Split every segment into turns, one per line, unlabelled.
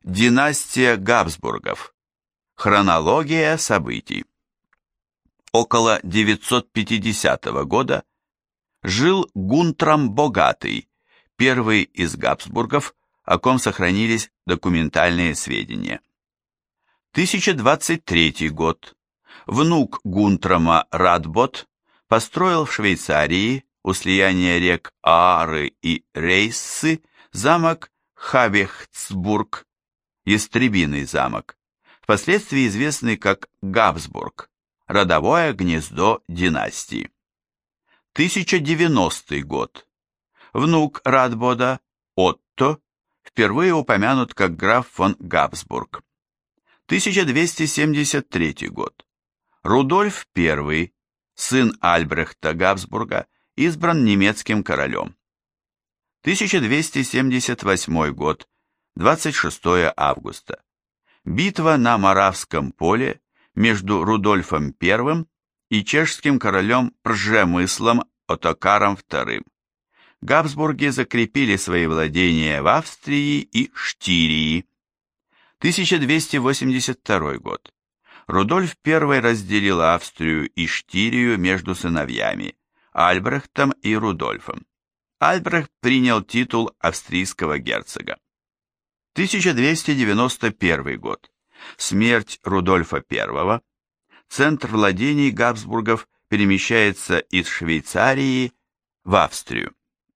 Династия Габсбургов. Хронология событий. Около 950 года жил Гунтрам Богатый, первый из Габсбургов, о ком сохранились документальные сведения. 1023 год. Внук Гунтрама Радбот построил в Швейцарии у слияния рек Аары и Рейссы замок Хавехцбург, Ястребиный замок, впоследствии известный как Габсбург, родовое гнездо династии. 1090 год. Внук Радбода, Отто, впервые упомянут как граф фон Габсбург. 1273 год. Рудольф I, сын Альбрехта Габсбурга, избран немецким королем. 1278 год, 26 августа. Битва на Моравском поле между Рудольфом I и чешским королем Пржемыслом Оттокаром II. Габсбурги закрепили свои владения в Австрии и Штирии. 1282 год. Рудольф I разделил Австрию и Штирию между сыновьями Альбрехтом и Рудольфом. Альбрехт принял титул австрийского герцога. 1291 год. Смерть Рудольфа I. Центр владений Габсбургов перемещается из Швейцарии в Австрию.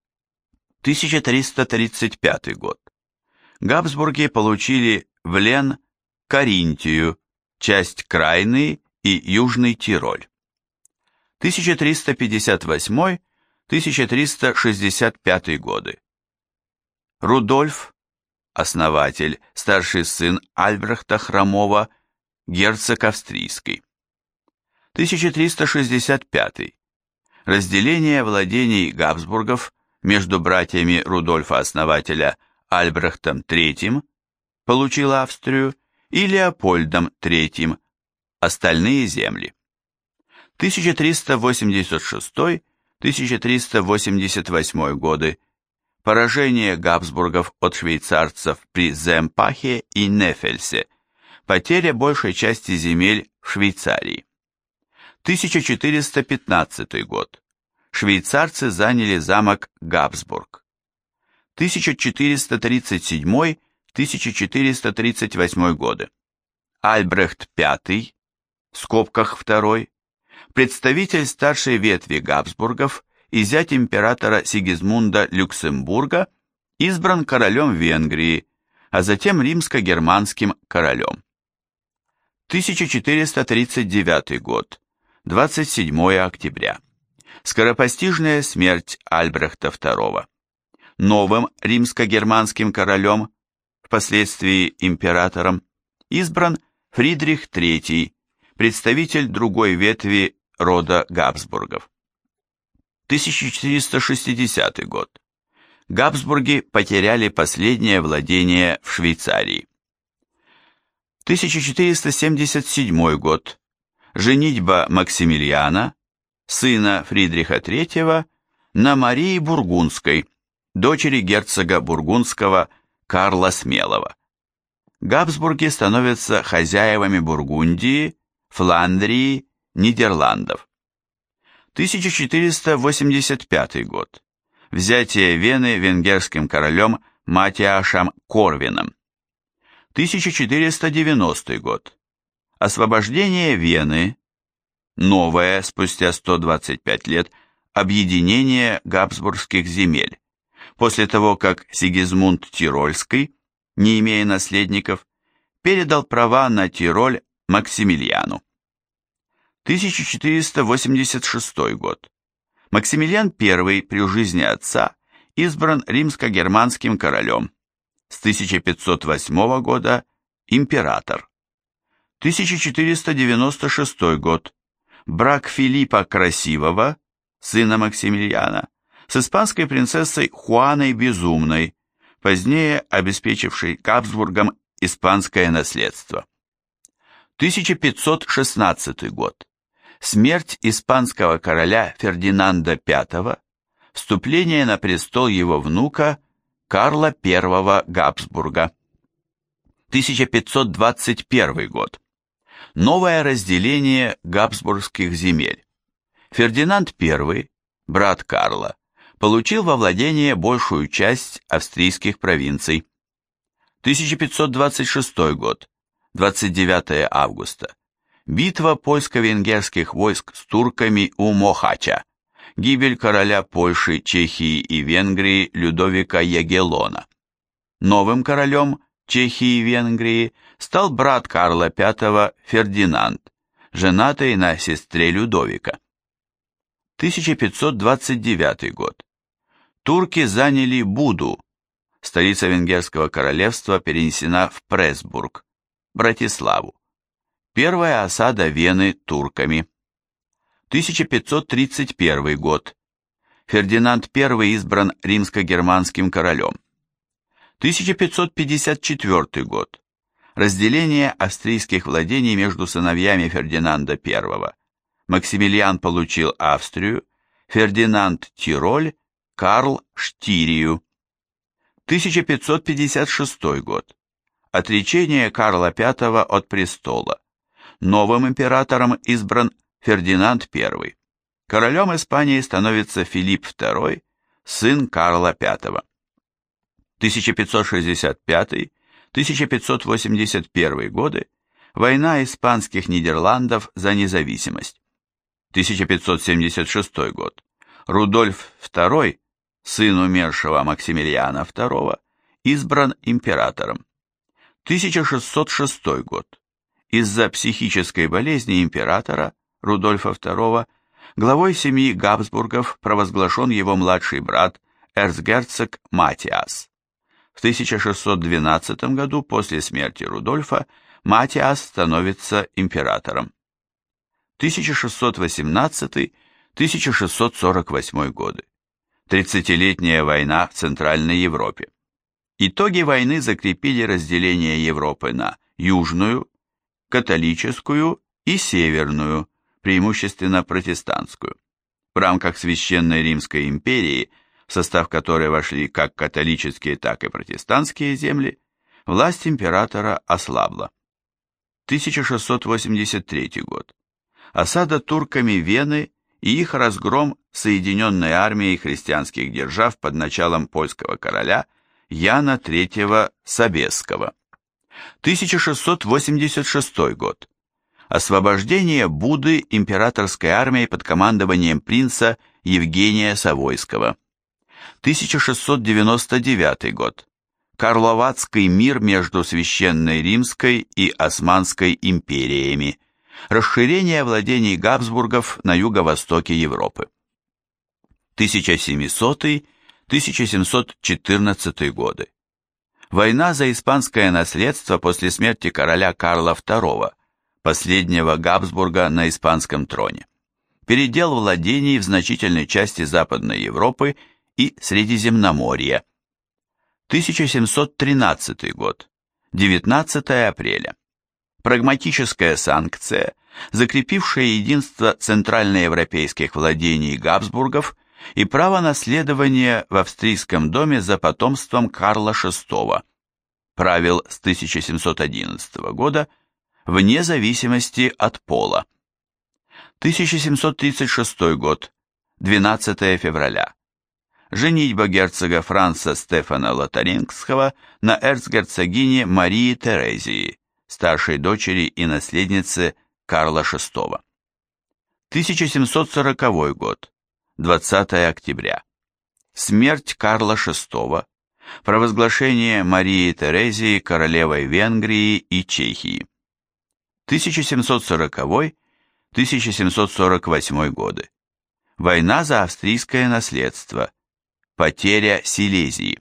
1335 год. Габсбурги получили в Лен Каринтию, часть Крайны и Южный Тироль. 1358-1365 годы. Рудольф, основатель, старший сын Альбрехта Хромого, герцог австрийский. 1365. Разделение владений Габсбургов между братьями Рудольфа-основателя Альбрехтом III, получил Австрию, и Леопольдом III, остальные земли. 1386-1388 годы. Поражение Габсбургов от швейцарцев при Земпахе и Нефельсе. Потеря большей части земель в Швейцарии. 1415 год. Швейцарцы заняли замок Габсбург. 1437-1438 годы. Альбрехт V, в скобках II, представитель старшей ветви Габсбургов и зять императора Сигизмунда Люксембурга, избран королем Венгрии, а затем римско-германским королем. 1439 год, 27 октября. Скоропостижная смерть Альбрехта II. Новым римско-германским королем, впоследствии императором, избран Фридрих III, представитель другой ветви рода Габсбургов. 1460 год. Габсбурги потеряли последнее владение в Швейцарии. 1477 год. Женитьба Максимилиана, сына Фридриха III, на Марии Бургундской, дочери герцога Бургундского Карла Смелого. Габсбурги становятся хозяевами Бургундии, Фландрии, Нидерландов. 1485 год. Взятие Вены венгерским королем Матиашем Корвином. 1490 год. Освобождение Вены. Новое, спустя 125 лет, объединение габсбургских земель. После того, как Сигизмунд Тирольский, не имея наследников, передал права на Тироль Максимилиану. 1486 год. Максимилиан I при жизни отца избран римско-германским королем. С 1508 года император. 1496 год. Брак Филиппа Красивого, сына Максимилиана, с испанской принцессой Хуаной Безумной, позднее обеспечившей Габсбургам испанское наследство. 1516 год. Смерть испанского короля Фердинанда V, вступление на престол его внука Карла I Габсбурга. 1521 год. Новое разделение габсбургских земель. Фердинанд I, брат Карла, получил во владение большую часть австрийских провинций. 1526 год, 29 августа. Битва польско-венгерских войск с турками у Мохача. Гибель короля Польши, Чехии и Венгрии Людовика Ягеллона. Новым королем Чехии и Венгрии стал брат Карла V Фердинанд, женатый на сестре Людовика. 1529 год. Турки заняли Буду. Столица Венгерского королевства перенесена в Пресбург, Братиславу. Первая осада Вены турками. 1531 год. Фердинанд I избран римско-германским королем. 1554 год. Разделение австрийских владений между сыновьями Фердинанда I. Максимилиан получил Австрию, Фердинанд Тироль, Карл Штирию. 1556 год. Отречение Карла V от престола. Новым императором избран Фердинанд I. Королем Испании становится Филипп II, сын Карла V. 1565-1581 годы. Война испанских Нидерландов за независимость. 1576 год. Рудольф II, сын умершего Максимилиана II, избран императором. 1606 год. Из-за психической болезни императора Рудольфа II главой семьи Габсбургов провозглашен его младший брат эрцгерцог Матиас. В 1612 году после смерти Рудольфа Матиас становится императором. 1618-1648 годы. Тридцатилетняя война в Центральной Европе. Итоги войны закрепили разделение Европы на южную, католическую и северную, преимущественно протестантскую. В рамках Священной Римской империи, в состав которой вошли как католические, так и протестантские земли, власть императора ослабла. 1683 год. Осада турками Вены и их разгром Соединенной армией христианских держав под началом польского короля Яна III Собесского. 1686 год. Освобождение Буды императорской армией под командованием принца Евгения Савойского. 1699 год. Карловацкий мир между Священной Римской и Османской империями. Расширение владений Габсбургов на юго-востоке Европы. 1700-1714 годы. Война за испанское наследство после смерти короля Карла II, последнего Габсбурга на испанском троне. Передел владений в значительной части Западной Европы и Средиземноморья. 1713 год. 19 апреля. Прагматическая санкция, закрепившая единство центральноевропейских владений Габсбургов и право наследования в австрийском доме за потомством Карла VI, правил с 1711 года вне зависимости от пола. 1736 год, 12 февраля. Женитьба герцога Франца Стефана Лотарингского на эрцгерцогине Марии Терезии, старшей дочери и наследнице Карла VI. 1740 год, 20 октября. Смерть Карла VI, провозглашение Марии Терезии королевой Венгрии и Чехии. 1740-1748 годы. Война за австрийское наследство. Потеря Силезии.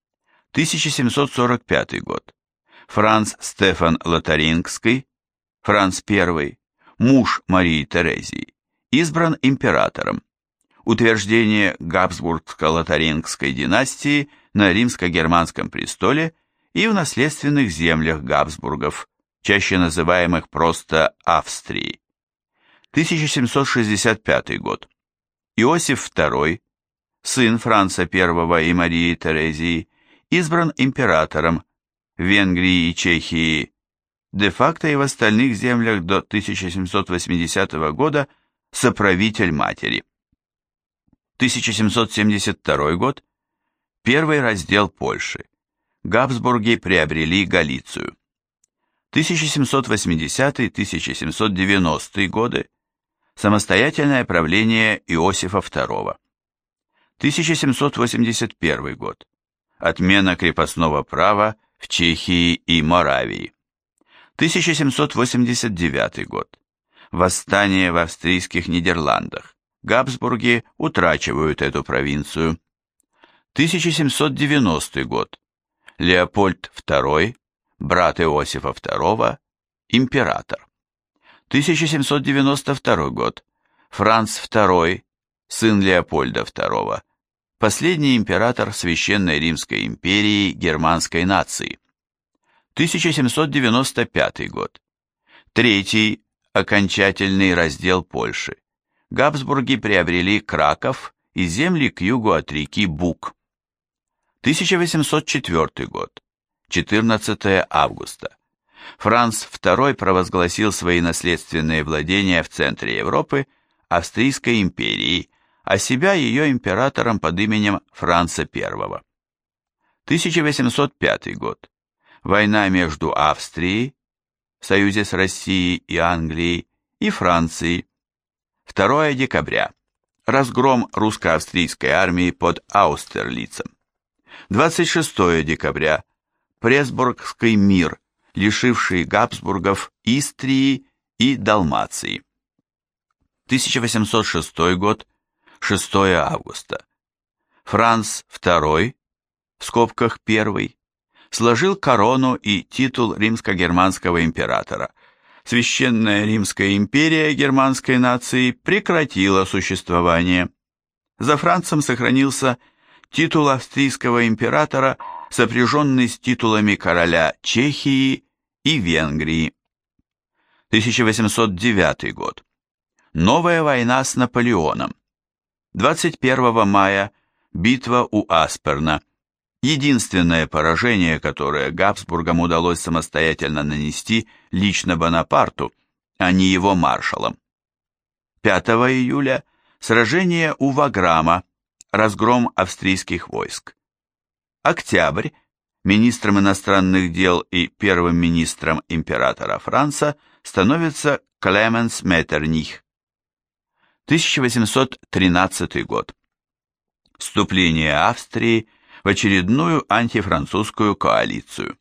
1745 год. Франц Стефан Лотарингский, Франц I, муж Марии Терезии, избран императором. Утверждение Габсбургско-Лотарингской династии на римско-германском престоле и в наследственных землях Габсбургов, чаще называемых просто Австрией. 1765 год. Иосиф II, сын Франца I и Марии Терезии, избран императором, в Венгрии и Чехии, де-факто и в остальных землях до 1780 года соправитель матери. 1772 год. Первый раздел Польши. Габсбурги приобрели Галицию. 1780-1790 годы. Самостоятельное правление Иосифа II. 1781 год. Отмена крепостного права в Чехии и Моравии. 1789 год. Восстание в австрийских Нидерландах. Габсбурги утрачивают эту провинцию. 1790 год. Леопольд II, брат Иосифа II, император. 1792 год. Франц II, сын Леопольда II, последний император Священной Римской империи германской нации. 1795 год. Третий, окончательный раздел Польши. Габсбурги приобрели Краков и земли к югу от реки Буг. 1804 год. 14 августа. Франц II провозгласил свои наследственные владения в центре Европы Австрийской империи, а себя ее императором под именем Франца I. 1805 год. Война между Австрией, в союзе с Россией и Англией, и Францией. 2 декабря. Разгром русско-австрийской армии под Аустерлицем. 26 декабря. Пресбургский мир, лишивший Габсбургов Истрии и Далмации. 1806 год. 6 августа. Франц II, в скобках I, сложил корону и титул римско-германского императора. Священная Римская империя германской нации прекратила существование. За Францем сохранился титул австрийского императора, сопряженный с титулами короля Чехии и Венгрии. 1809 год. Новая война с Наполеоном. 21 мая битва у Асперна. Единственное поражение, которое Габсбургам удалось самостоятельно нанести лично Бонапарту, а не его маршалам. 5 июля сражение у Ваграма, разгром австрийских войск. Октябрь. Министром иностранных дел и первым министром императора Франца становится Клеменс Меттерних. 1813 год. Вступление Австрии в очередную антифранцузскую коалицию.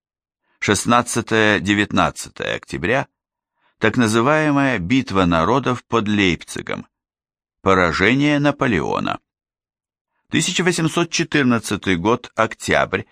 16-19 октября. Так называемая битва народов под Лейпцигом. Поражение Наполеона. 1814 год. Октябрь.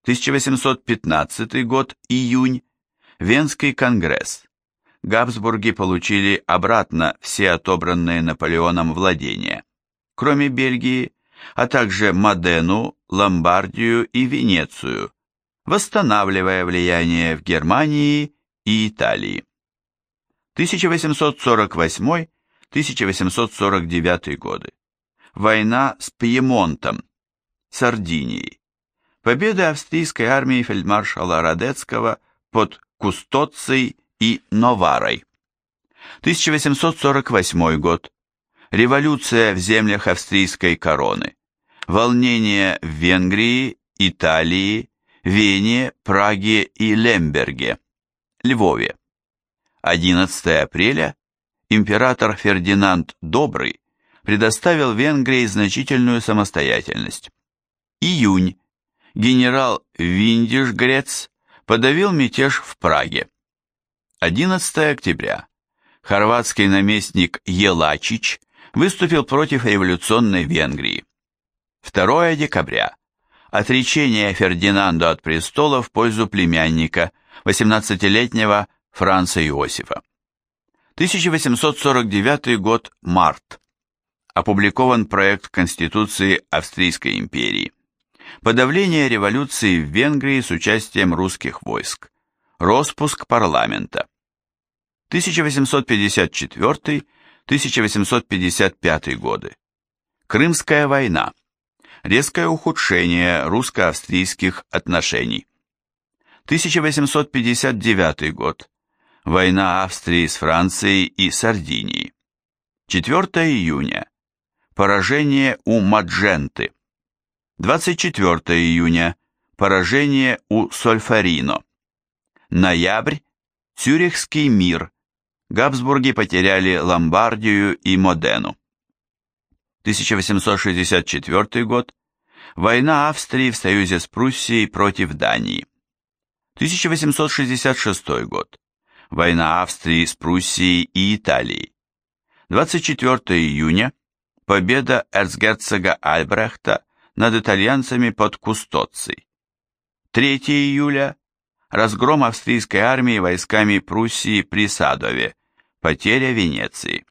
1815 год. Июнь. Венский конгресс. Габсбурги получили обратно все отобранные Наполеоном владения, кроме Бельгии, а также Модену, Ломбардию и Венецию, восстанавливая влияние в Германии и Италии. 1848-1849 годы. Война с Пьемонтом, Сардинией. Победы австрийской армии фельдмаршала Радецкого под Кустоцией и Новарой. 1848 год. Революция в землях австрийской короны. Волнения в Венгрии, Италии, Вене, Праге и Лемберге, Львове. 11 апреля. Император Фердинанд Добрый предоставил Венгрии значительную самостоятельность. Июнь. Генерал Виндишгрец подавил мятеж в Праге. 11 октября. Хорватский наместник Елачич выступил против революционной Венгрии. 2 декабря. Отречение Фердинанда от престола в пользу племянника, 18-летнего Франца Иосифа. 1849 год. Март. Опубликован проект Конституции Австрийской империи. Подавление революции в Венгрии с участием русских войск. Роспуск парламента. 1854-1855 годы. Крымская война. Резкое ухудшение русско-австрийских отношений. 1859 год. Война Австрии с Францией и Сардинией. 4 июня. Поражение у Мадженты. 24 июня. Поражение у Сольфарино. Ноябрь. Цюрихский мир. Габсбурги потеряли Ломбардию и Модену. 1864 год. Война Австрии в союзе с Пруссией против Дании. 1866 год. Война Австрии с Пруссией и Италией. 24 июня. Победа эрцгерцога Альбрехта над итальянцами под Кустоцей. 3 июля. Разгром австрийской армии войсками Пруссии при Садове. Потеря Венеции.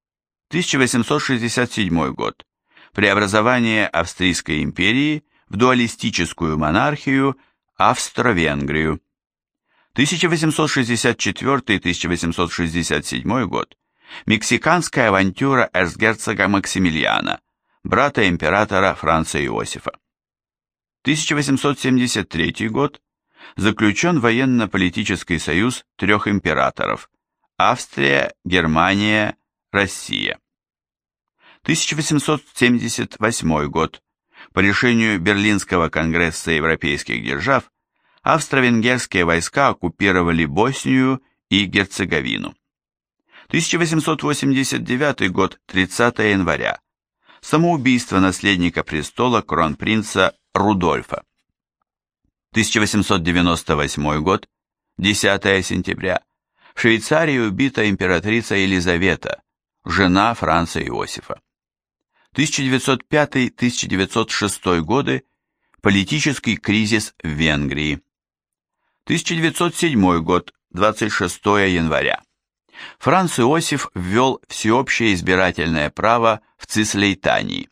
1867 год. Преобразование Австрийской империи в дуалистическую монархию Австро-Венгрию. 1864-1867 год. Мексиканская авантюра эрцгерцога Максимилиана, брата императора Франца Иосифа. 1873 год. Заключен военно-политический союз трех императоров – Австрия, Германия, Россия. 1878 год. По решению Берлинского конгресса европейских держав австро-венгерские войска оккупировали Боснию и Герцеговину. 1889 год, 30 января. Самоубийство наследника престола кронпринца Рудольфа. 1898 год, 10 сентября. В Швейцарии убита императрица Елизавета, жена Франца Иосифа. 1905-1906 годы. Политический кризис в Венгрии. 1907 год, 26 января. Франц Иосиф ввел всеобщее избирательное право в Цислейтании.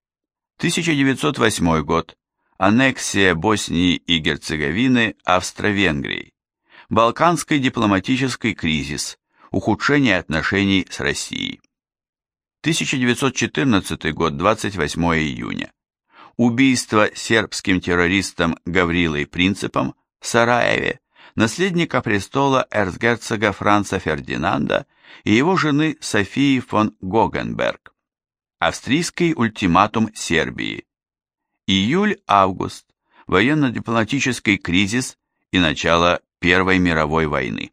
1908 год. Аннексия Боснии и Герцеговины Австро-Венгрией. Балканский дипломатический кризис. Ухудшение отношений с Россией. 1914 год, 28 июня. Убийство сербским террористом Гаврилой Принципом в Сараеве наследника престола эрцгерцога Франца Фердинанда и его жены Софии фон Гогенберг. Австрийский ультиматум Сербии. Июль-август. Военно-дипломатический кризис и начало Первой мировой войны.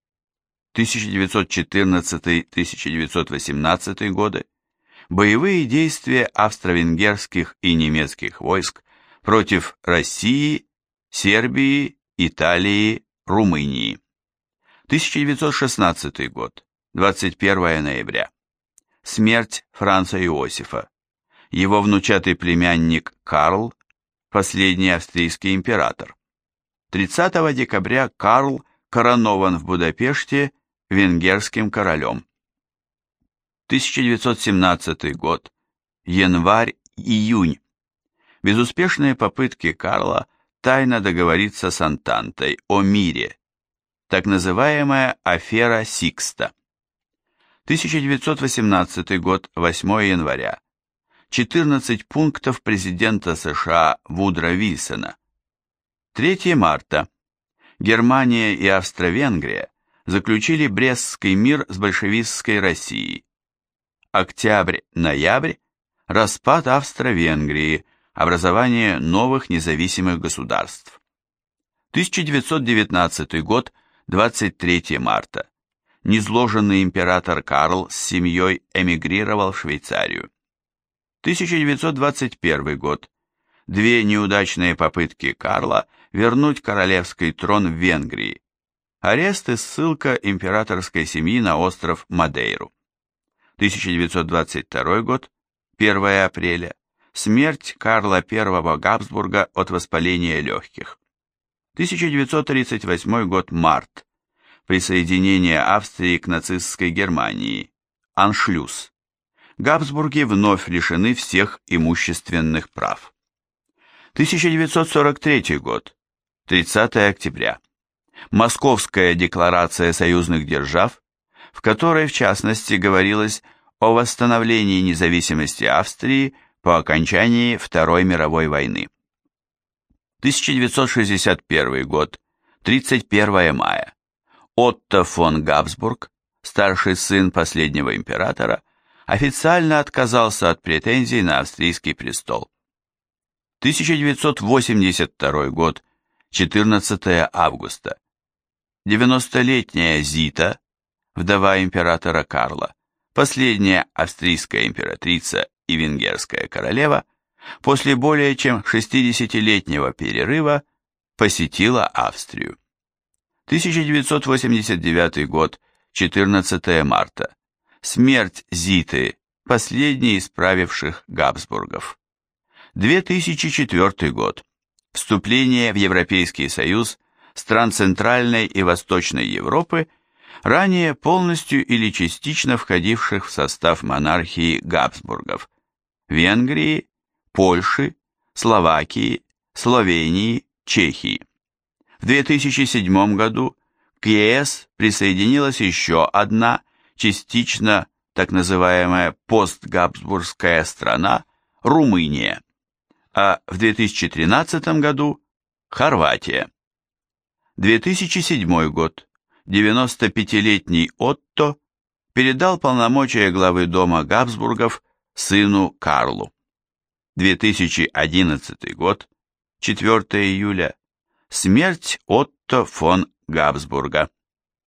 1914-1918 годы. Боевые действия австро-венгерских и немецких войск против России, Сербии, Италии, Румынии. 1916 год. 21 ноября. Смерть Франца Иосифа. Его внучатый племянник Карл, последний австрийский император. 30 декабря Карл коронован в Будапеште венгерским королем. 1917 год. Январь-июнь. Безуспешные попытки Карла тайно договориться с Антантой о мире. Так называемая афера Сикста. 1918 год. 8 января. 14 пунктов президента США Вудро Вильсона. 3 марта. Германия и Австро-Венгрия заключили Брестский мир с большевистской Россией. Октябрь-ноябрь. Распад Австро-Венгрии, образование новых независимых государств. 1919 год, 23 марта. Низложенный император Карл с семьей эмигрировал в Швейцарию. 1921 год. Две неудачные попытки Карла вернуть королевский трон в Венгрии. Арест и ссылка императорской семьи на остров Мадейру. 1922 год, 1 апреля. Смерть Карла I Габсбурга от воспаления легких. 1938 год, март. Присоединение Австрии к нацистской Германии. Аншлюз. Габсбурги вновь лишены всех имущественных прав. 1943 год, 30 октября. Московская декларация союзных держав, в которой, в частности, говорилось о восстановлении независимости Австрии по окончании Второй мировой войны. 1961 год, 31 мая. Отто фон Габсбург, старший сын последнего императора, официально отказался от претензий на австрийский престол. 1982 год, 14 августа. 90-летняя Зита, вдова императора Карла, последняя австрийская императрица и венгерская королева, после более чем 60-летнего перерыва посетила Австрию. 1989 год, 14 марта. Смерть Зиты, последней из правивших Габсбургов. 2004 год. Вступление в Европейский Союз стран Центральной и Восточной Европы, ранее полностью или частично входивших в состав монархии Габсбургов, Венгрии, Польши, Словакии, Словении, Чехии. В 2007 году к ЕС присоединилась еще одна, частично так называемая постгабсбургская страна, Румыния, а в 2013 году Хорватия. 2007 год. 95-летний Отто передал полномочия главы дома Габсбургов сыну Карлу. 2011 год. 4 июля. Смерть Отто фон Габсбурга.